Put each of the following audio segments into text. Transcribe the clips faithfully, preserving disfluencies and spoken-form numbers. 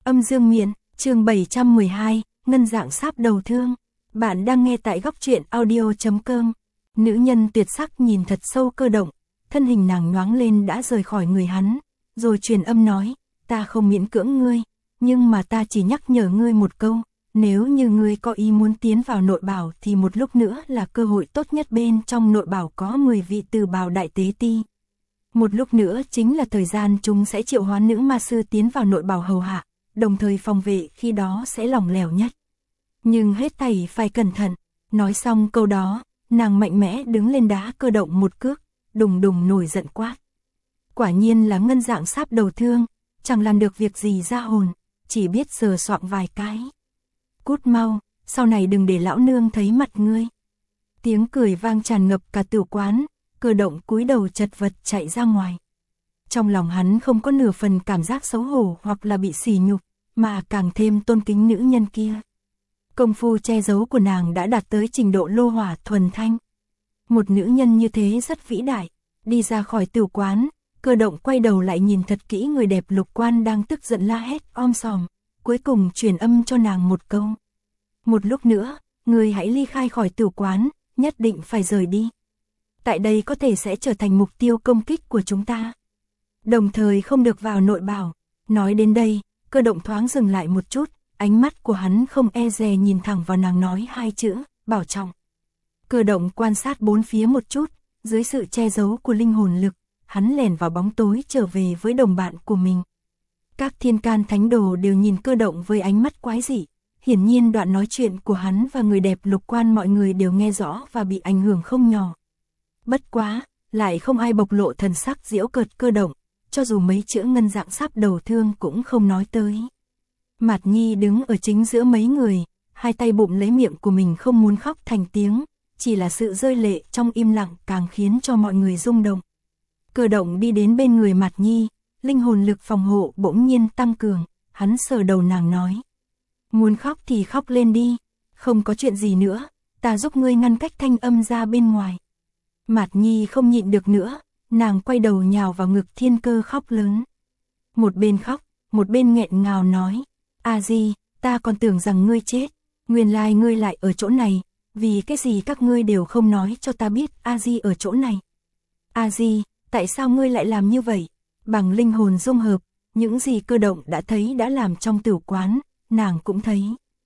Âm dương miện, chương bảy trăm mười hai, ngân dạng sáp đầu thương. Bạn đang nghe tại góc truyện audio.com. Nữ nhân tuyệt sắc nhìn thật sâu Cơ Động, thân hình nàng nhoáng lên đã rời khỏi người hắn, rồi truyền âm nói, ta không miễn cưỡng ngươi, nhưng mà ta chỉ nhắc nhở ngươi một câu, nếu như ngươi có ý muốn tiến vào nội bảo thì một lúc nữa là cơ hội tốt nhất, bên trong nội bảo có mười vị từ bảo đại tế ti. Một lúc nữa chính là thời gian chúng sẽ triệu hoán nữ ma sư tiến vào nội bảo hầu hạ, đồng thời phòng vệ khi đó sẽ lỏng lẻo nhất. Nhưng hết thảy phải cẩn thận. Nói xong câu đó, nàng mạnh mẽ đứng lên đá Cơ Động một cước, đùng đùng nổi giận quát. Quả nhiên là ngân dạng sáp đầu thương, chẳng làm được việc gì ra hồn, chỉ biết sờ soạng vài cái. Cút mau, sau này đừng để lão nương thấy mặt ngươi. Tiếng cười vang tràn ngập cả tiểu quán, Cơ Động cúi đầu chật vật chạy ra ngoài. Trong lòng hắn không có nửa phần cảm giác xấu hổ hoặc là bị sỉ nhục, mà càng thêm tôn kính nữ nhân kia. Công phu che giấu của nàng đã đạt tới trình độ lô hỏa thuần thanh. Một nữ nhân như thế rất vĩ đại. Đi ra khỏi tiểu quán, Cơ Động quay đầu lại nhìn thật kỹ người đẹp Lục Quan đang tức giận la hét om sòm, cuối cùng truyền âm cho nàng một câu. Một lúc nữa, ngươi hãy ly khai khỏi tiểu quán, nhất định phải rời đi. Tại đây có thể sẽ trở thành mục tiêu công kích của chúng ta. Đồng thời không được vào nội bảo. Nói đến đây, Cơ Động thoáng dừng lại một chút, ánh mắt của hắn không e dè nhìn thẳng vào nàng nói hai chữ, bảo trọng. Cơ Động quan sát bốn phía một chút, dưới sự che giấu của linh hồn lực, hắn lẻn vào bóng tối trở về với đồng bạn của mình. Các thiên can thánh đồ đều nhìn Cơ Động với ánh mắt quái dị, hiển nhiên đoạn nói chuyện của hắn và người đẹp Lục Quan mọi người đều nghe rõ và bị ảnh hưởng không nhỏ. Bất quá, lại không ai bộc lộ thần sắc giễu cợt Cơ Động, cho dù mấy chữ ngân dạng sáp đầu thương cũng không nói tới. Mạt Nhi đứng ở chính giữa mấy người, hai tay bụm lấy miệng của mình không muốn khóc thành tiếng, chỉ là sự rơi lệ trong im lặng càng khiến cho mọi người rung động. Cơ Động đi đến bên người Mạt Nhi, linh hồn lực phòng hộ bỗng nhiên tăng cường, hắn sờ đầu nàng nói. Muốn khóc thì khóc lên đi, không có chuyện gì nữa, ta giúp ngươi ngăn cách thanh âm ra bên ngoài. Mạt Nhi không nhịn được nữa, nàng quay đầu nhào vào ngực Thiên Cơ khóc lớn. Một bên khóc, một bên nghẹn ngào nói, A Di, ta còn tưởng rằng ngươi chết, nguyên lai ngươi lại ở chỗ này, vì cái gì các ngươi đều không nói cho ta biết A Di ở chỗ này. A Di, tại sao ngươi lại làm như vậy? Bằng linh hồn dung hợp, những gì Cơ Động đã thấy đã làm trong tiểu quán, nàng cũng thấy.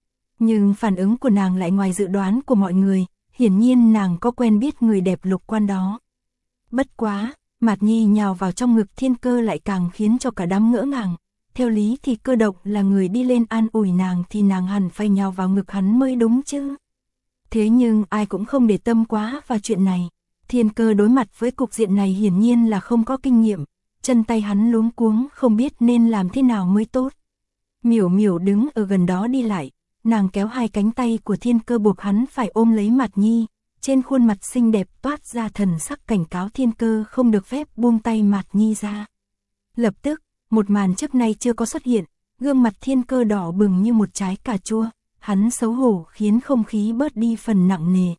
Nhưng phản ứng của nàng lại ngoài dự đoán của mọi người, hiển nhiên nàng có quen biết người đẹp Lục Quan đó. Bất quá, Mạt Nhi nhào vào trong ngực Thiên Cơ lại càng khiến cho cả đám ngỡ ngàng. Theo lý thì Cơ Động là người đi lên an ủi nàng thì nàng hẳn phải nhào vào ngực hắn mới đúng chứ. Thế nhưng ai cũng không để tâm quá vào chuyện này. Thiên Cơ đối mặt với cục diện này hiển nhiên là không có kinh nghiệm, chân tay hắn luống cuống không biết nên làm thế nào mới tốt. Miểu Miểu đứng ở gần đó đi lại, nàng kéo hai cánh tay của Thiên Cơ buộc hắn phải ôm lấy Mạt Nhi, trên khuôn mặt xinh đẹp toát ra thần sắc cảnh cáo Thiên Cơ không được phép buông tay Mạt Nhi ra. Lập tức, một màn trước nay chưa có xuất hiện, gương mặt Thiên Cơ đỏ bừng như một trái cà chua, hắn xấu hổ khiến không khí bớt đi phần nặng nề.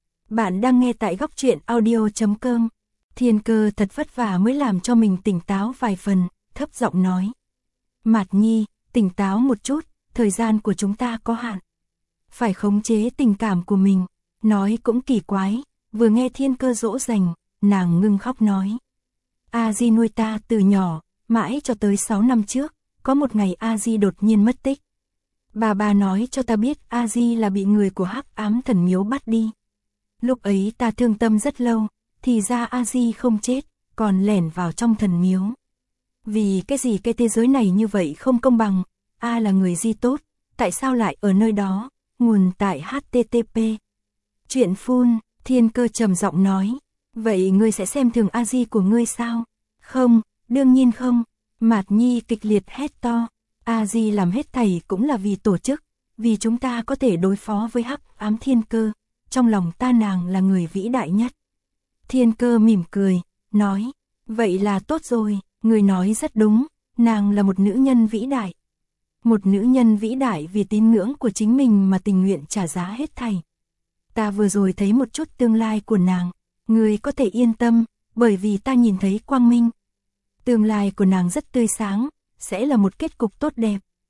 Bạn đang nghe tại góc truyện audio.com. Thiên Cơ thật vất vả mới làm cho mình tỉnh táo vài phần, thấp giọng nói. Mạt Nhi, tỉnh táo một chút, thời gian của chúng ta có hạn. Phải khống chế tình cảm của mình. Nói cũng kỳ quái, vừa nghe Thiên Cơ dỗ dành, nàng ngưng khóc nói. A Di nuôi ta từ nhỏ, mãi cho tới sáu năm trước, có một ngày A Di đột nhiên mất tích. Bà bà nói cho ta biết A Di là bị người của Hắc Ám Thần Miếu bắt đi. Lúc ấy ta thương tâm rất lâu, thì ra A Di không chết, còn lẻn vào trong thần miếu. Vì cái gì cái thế giới này như vậy không công bằng, A là người Di tốt, tại sao lại ở nơi đó, nguồn tại H T T P. Chuyện phun, Thiên Cơ trầm giọng nói, vậy ngươi sẽ xem thường A Di của ngươi sao? Không, đương nhiên không. Mạt Nhi kịch liệt hét to, A Di làm hết thảy cũng là vì tổ chức, vì chúng ta có thể đối phó với Hắc Ám Thiên Cơ, trong lòng ta nàng là người vĩ đại nhất. Thiên Cơ mỉm cười, nói, vậy là tốt rồi, người nói rất đúng, nàng là một nữ nhân vĩ đại. Một nữ nhân vĩ đại vì tín ngưỡng của chính mình mà tình nguyện trả giá hết thảy. Ta vừa rồi thấy một chút tương lai của nàng, người có thể yên tâm, bởi vì ta nhìn thấy quang minh. Tương lai của nàng rất tươi sáng, sẽ là một kết cục tốt đẹp.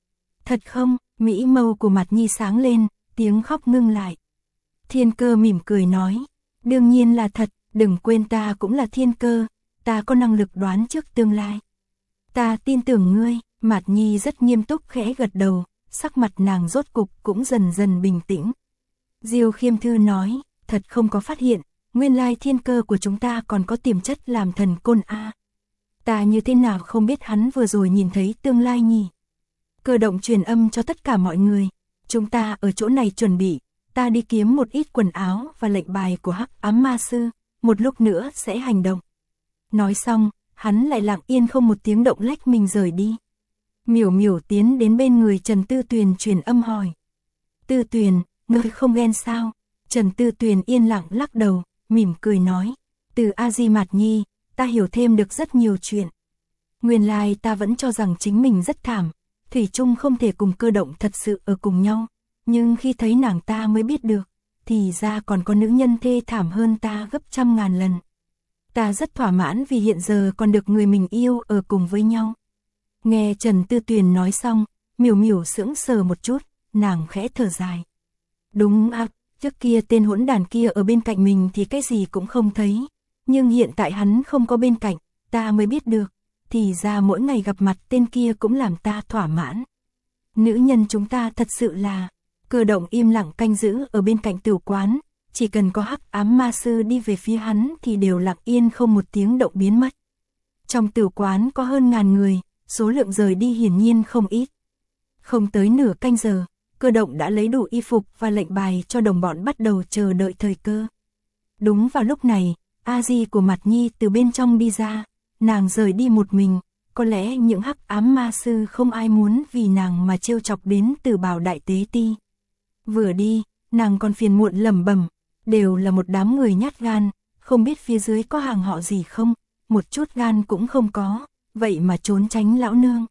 Thật không? Mỹ mâu của Mạt Nhi sáng lên, tiếng khóc ngưng lại. Thiên Cơ mỉm cười nói, đương nhiên là thật, đừng quên ta cũng là Thiên Cơ, ta có năng lực đoán trước tương lai. Ta tin tưởng ngươi. Mạt Nhi rất nghiêm túc khẽ gật đầu, sắc mặt nàng rốt cục cũng dần dần bình tĩnh. Diêu Khiêm Thư nói, thật không có phát hiện, nguyên lai Thiên Cơ của chúng ta còn có tiềm chất làm thần côn a. Ta như thế nào không biết hắn vừa rồi nhìn thấy tương lai nhỉ? Cơ động truyền âm cho tất cả mọi người, chúng ta ở chỗ này chuẩn bị, ta đi kiếm một ít quần áo và lệnh bài của Hắc Ám Ma Sư, một lúc nữa sẽ hành động. Nói xong, hắn lại lặng yên không một tiếng động lách mình rời đi. Miểu Miểu tiến đến bên người Trần Tư Tuyền truyền âm hỏi. Tư Tuyền, ngươi không ghen sao? Trần Tư Tuyền yên lặng lắc đầu, mỉm cười nói. Từ A Di Mạt Nhi, ta hiểu thêm được rất nhiều chuyện. Nguyên lai ta vẫn cho rằng chính mình rất thảm, thủy chung không thể cùng Cơ động thật sự ở cùng nhau. Nhưng khi thấy nàng ta mới biết được, thì ra còn có nữ nhân thê thảm hơn ta gấp trăm ngàn lần. Ta rất thỏa mãn vì hiện giờ còn được người mình yêu ở cùng với nhau. Nghe Trần Tư Tuyền nói xong, Miểu Miểu sững sờ một chút, nàng khẽ thở dài. Đúng à, trước kia tên hỗn đàn kia ở bên cạnh mình thì cái gì cũng không thấy. Nhưng hiện tại hắn không có bên cạnh, ta mới biết được. Thì ra mỗi ngày gặp mặt tên kia cũng làm ta thỏa mãn. Nữ nhân chúng ta thật sự là... Cơ động im lặng canh giữ ở bên cạnh tử quán. Chỉ cần có Hắc Ám Ma Sư đi về phía hắn thì đều lặng yên không một tiếng động biến mất. Trong tử quán có hơn ngàn người, số lượng rời đi hiển nhiên không ít. Không tới nửa canh giờ, Cơ động đã lấy đủ y phục và lệnh bài cho đồng bọn bắt đầu chờ đợi thời cơ. Đúng vào lúc này, A Di của Mạt Nhi từ bên trong đi ra, nàng rời đi một mình, có lẽ những Hắc Ám Ma Sư không ai muốn vì nàng mà trêu chọc đến Tử Bảo Đại Tế Ti. Vừa đi, nàng còn phiền muộn lẩm bẩm, đều là một đám người nhát gan, không biết phía dưới có hàng họ gì không, một chút gan cũng không có, vậy mà trốn tránh lão nương.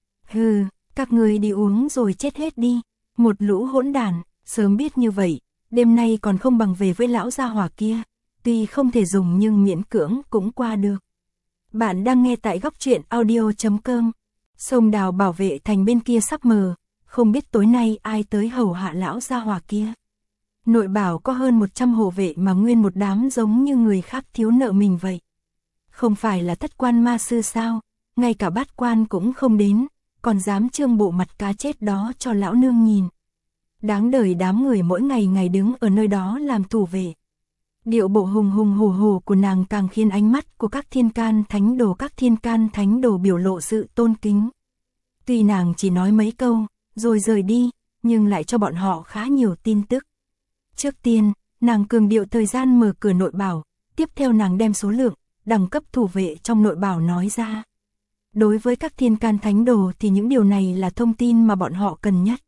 Hừ, các người đi uống rồi chết hết đi, một lũ hỗn đản, sớm biết như vậy, đêm nay còn không bằng về với lão gia hỏa kia, tuy không thể dùng nhưng miễn cưỡng cũng qua được. Bạn đang nghe tại góc truyện audio chấm com. Sông Đào bảo vệ thành bên kia sắp mờ, không biết tối nay ai tới hầu hạ lão gia hỏa kia. Nội bảo có hơn một trăm hộ vệ mà nguyên một đám giống như người khác thiếu nợ mình vậy. Không phải là thất quan ma sư sao, ngay cả bát quan cũng không đến, còn dám trương bộ mặt cá chết đó cho lão nương nhìn. Đáng đời đám người mỗi ngày ngày đứng ở nơi đó làm thủ vệ. Điệu bộ hùng hùng hổ hổ của nàng càng khiến ánh mắt của các thiên can thánh đồ các thiên can thánh đồ biểu lộ sự tôn kính. Tuy nàng chỉ nói mấy câu, rồi rời đi, nhưng lại cho bọn họ khá nhiều tin tức. Trước tiên, nàng cường điệu thời gian mở cửa nội bảo, tiếp theo nàng đem số lượng, đẳng cấp thủ vệ trong nội bảo nói ra. Đối với các thiên can thánh đồ thì những điều này là thông tin mà bọn họ cần nhất.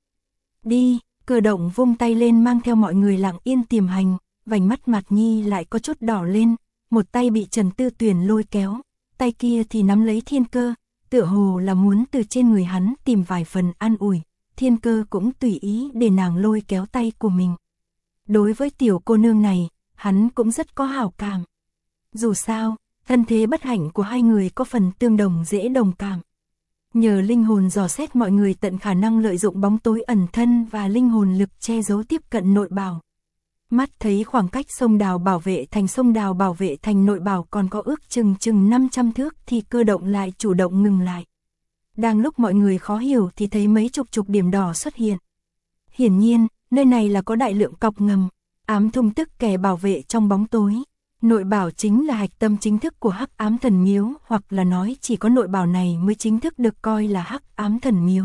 Đi, Cơ động vung tay lên mang theo mọi người lặng yên tiềm hành, vành mắt Mạt Nhi lại có chút đỏ lên, một tay bị Trần Tư Tuyền lôi kéo, tay kia thì nắm lấy Thiên Cơ, tựa hồ là muốn từ trên người hắn tìm vài phần an ủi. Thiên Cơ cũng tùy ý để nàng lôi kéo tay của mình. Đối với tiểu cô nương này, hắn cũng rất có hảo cảm. Dù sao, thân thế bất hạnh của hai người có phần tương đồng dễ đồng cảm. Nhờ linh hồn dò xét mọi người tận khả năng lợi dụng bóng tối ẩn thân và linh hồn lực che giấu tiếp cận nội bảo. Mắt thấy khoảng cách sông Đào bảo vệ thành sông Đào bảo vệ thành nội bảo còn có ước chừng chừng năm trăm thước thì Cơ động lại chủ động ngừng lại. Đang lúc mọi người khó hiểu thì thấy mấy chục chục điểm đỏ xuất hiện. Hiển nhiên, nơi này là có đại lượng cọc ngầm, ám thung tức kẻ bảo vệ trong bóng tối. Nội bảo chính là hạch tâm chính thức của Hắc Ám Thần Miếu, hoặc là nói chỉ có nội bảo này mới chính thức được coi là Hắc Ám Thần Miếu.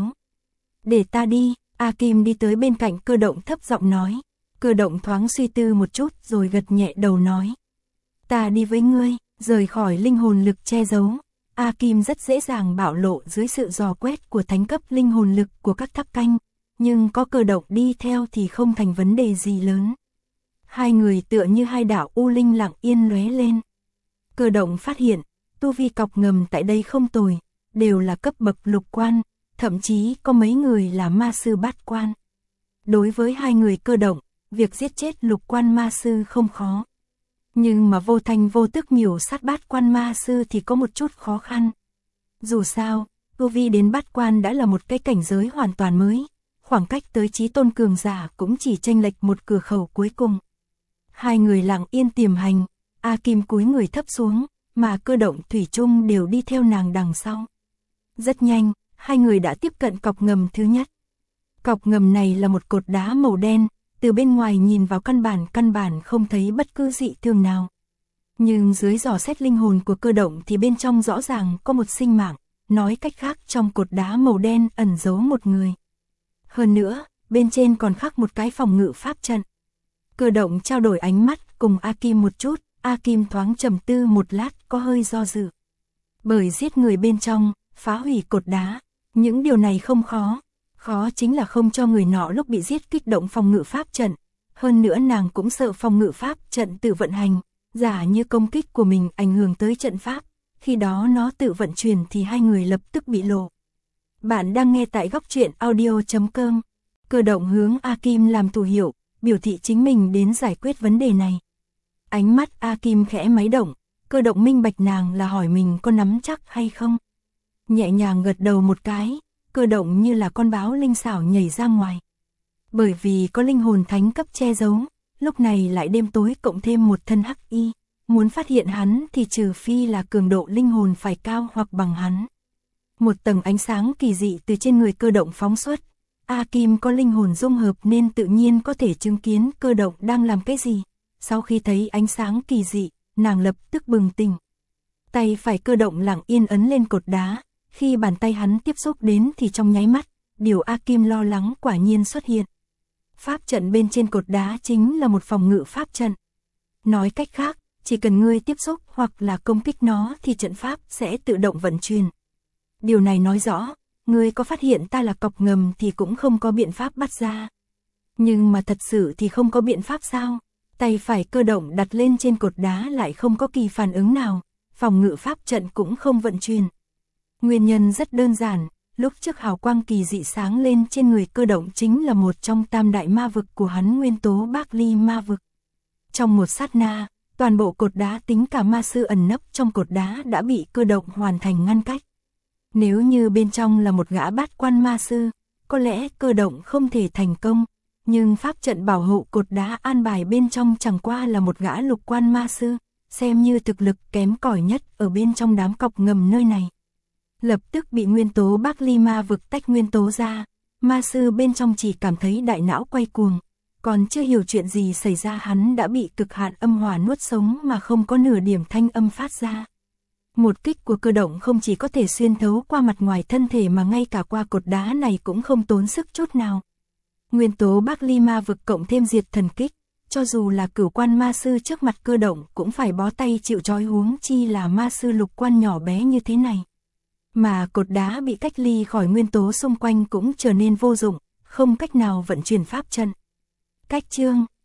Để ta đi, A Kim đi tới bên cạnh Cơ động thấp giọng nói. Cơ động thoáng suy tư một chút rồi gật nhẹ đầu nói. Ta đi với ngươi, rời khỏi linh hồn lực che giấu. A Kim rất dễ dàng bạo lộ dưới sự dò quét của thánh cấp linh hồn lực của các tháp canh, nhưng có Cơ động đi theo thì không thành vấn đề gì lớn. Hai người tựa như hai đạo u linh lặng yên lóe lên. Cơ động phát hiện, tu vi cọc ngầm tại đây không tồi, đều là cấp bậc lục quan, thậm chí có mấy người là ma sư bát quan. Đối với hai người Cơ động, việc giết chết lục quan ma sư không khó. Nhưng mà vô thanh vô tức miểu sát bát quan ma sư thì có một chút khó khăn. Dù sao, tu vi đến bát quan đã là một cái cảnh giới hoàn toàn mới, khoảng cách tới chí tôn cường giả cũng chỉ chênh lệch một cửa khẩu cuối cùng. Hai người lặng yên tiềm hành, A Kim cúi người thấp xuống, mà Cơ Động thủy chung đều đi theo nàng đằng sau. Rất nhanh, hai người đã tiếp cận cọc ngầm thứ nhất. Cọc ngầm này là một cột đá màu đen, từ bên ngoài nhìn vào căn bản căn bản không thấy bất cứ dị thường nào. Nhưng dưới dò xét linh hồn của Cơ Động thì bên trong rõ ràng có một sinh mạng, nói cách khác trong cột đá màu đen ẩn giấu một người. Hơn nữa, bên trên còn khắc một cái phòng ngự pháp trận. Cơ Động trao đổi ánh mắt cùng A Kim một chút, A Kim thoáng trầm tư một lát có hơi do dự. Bởi giết người bên trong, phá hủy cột đá, những điều này không khó. Khó chính là không cho người nọ lúc bị giết kích động phòng ngự pháp trận. Hơn nữa nàng cũng sợ phòng ngự pháp trận tự vận hành, giả như công kích của mình ảnh hưởng tới trận pháp. Khi đó nó tự vận chuyển thì hai người lập tức bị lộ. Bạn đang nghe tại góc truyện audio chấm com. Cơ Động hướng A Kim làm thủ hiệu, biểu thị chính mình đến giải quyết vấn đề này. Ánh mắt A Kim khẽ máy động, Cơ Động minh bạch nàng là hỏi mình có nắm chắc hay không. Nhẹ nhàng gật đầu một cái, Cơ Động như là con báo linh xảo nhảy ra ngoài. Bởi vì có linh hồn thánh cấp che giấu, lúc này lại đêm tối cộng thêm một thân hắc y, muốn phát hiện hắn thì trừ phi là cường độ linh hồn phải cao hoặc bằng hắn. Một tầng ánh sáng kỳ dị từ trên người Cơ Động phóng xuất, A Kim có linh hồn dung hợp nên tự nhiên có thể chứng kiến Cơ Động đang làm cái gì. Sau khi thấy ánh sáng kỳ dị, nàng lập tức bừng tỉnh. Tay phải Cơ Động lặng yên ấn lên cột đá, khi bàn tay hắn tiếp xúc đến thì trong nháy mắt, điều A Kim lo lắng quả nhiên xuất hiện. Pháp trận bên trên cột đá chính là một phòng ngự pháp trận. Nói cách khác, chỉ cần ngươi tiếp xúc hoặc là công kích nó thì trận pháp sẽ tự động vận chuyển. Điều này nói rõ, ngươi có phát hiện ta là cọc ngầm thì cũng không có biện pháp bắt ra. Nhưng mà thật sự thì không có biện pháp sao? Tay phải Cơ Động đặt lên trên cột đá lại không có kỳ phản ứng nào, phòng ngự pháp trận cũng không vận chuyển. Nguyên nhân rất đơn giản, lúc trước hào quang kỳ dị sáng lên trên người Cơ Động chính là một trong tam đại ma vực của hắn, nguyên tố Bác Ly ma vực. Trong một sát na, toàn bộ cột đá tính cả ma sư ẩn nấp trong cột đá đã bị Cơ Động hoàn thành ngăn cách. Nếu như bên trong là một gã bát quan ma sư, có lẽ Cơ Động không thể thành công, nhưng pháp trận bảo hộ cột đá an bài bên trong chẳng qua là một gã lục quan ma sư, xem như thực lực kém cỏi nhất ở bên trong đám cọc ngầm nơi này. Lập tức bị nguyên tố Bác Ly ma vực tách nguyên tố ra, ma sư bên trong chỉ cảm thấy đại não quay cuồng, còn chưa hiểu chuyện gì xảy ra hắn đã bị cực hạn âm hỏa nuốt sống mà không có nửa điểm thanh âm phát ra. Một kích của Cơ Động không chỉ có thể xuyên thấu qua mặt ngoài thân thể mà ngay cả qua cột đá này cũng không tốn sức chút nào. Nguyên tố Bác Ly ma vực cộng thêm diệt thần kích, cho dù là cửu quan ma sư trước mặt Cơ Động cũng phải bó tay chịu trói, huống chi là ma sư lục quan nhỏ bé như thế này. Mà cột đá bị cách ly khỏi nguyên tố xung quanh cũng trở nên vô dụng, không cách nào vận chuyển pháp trận. Cách chương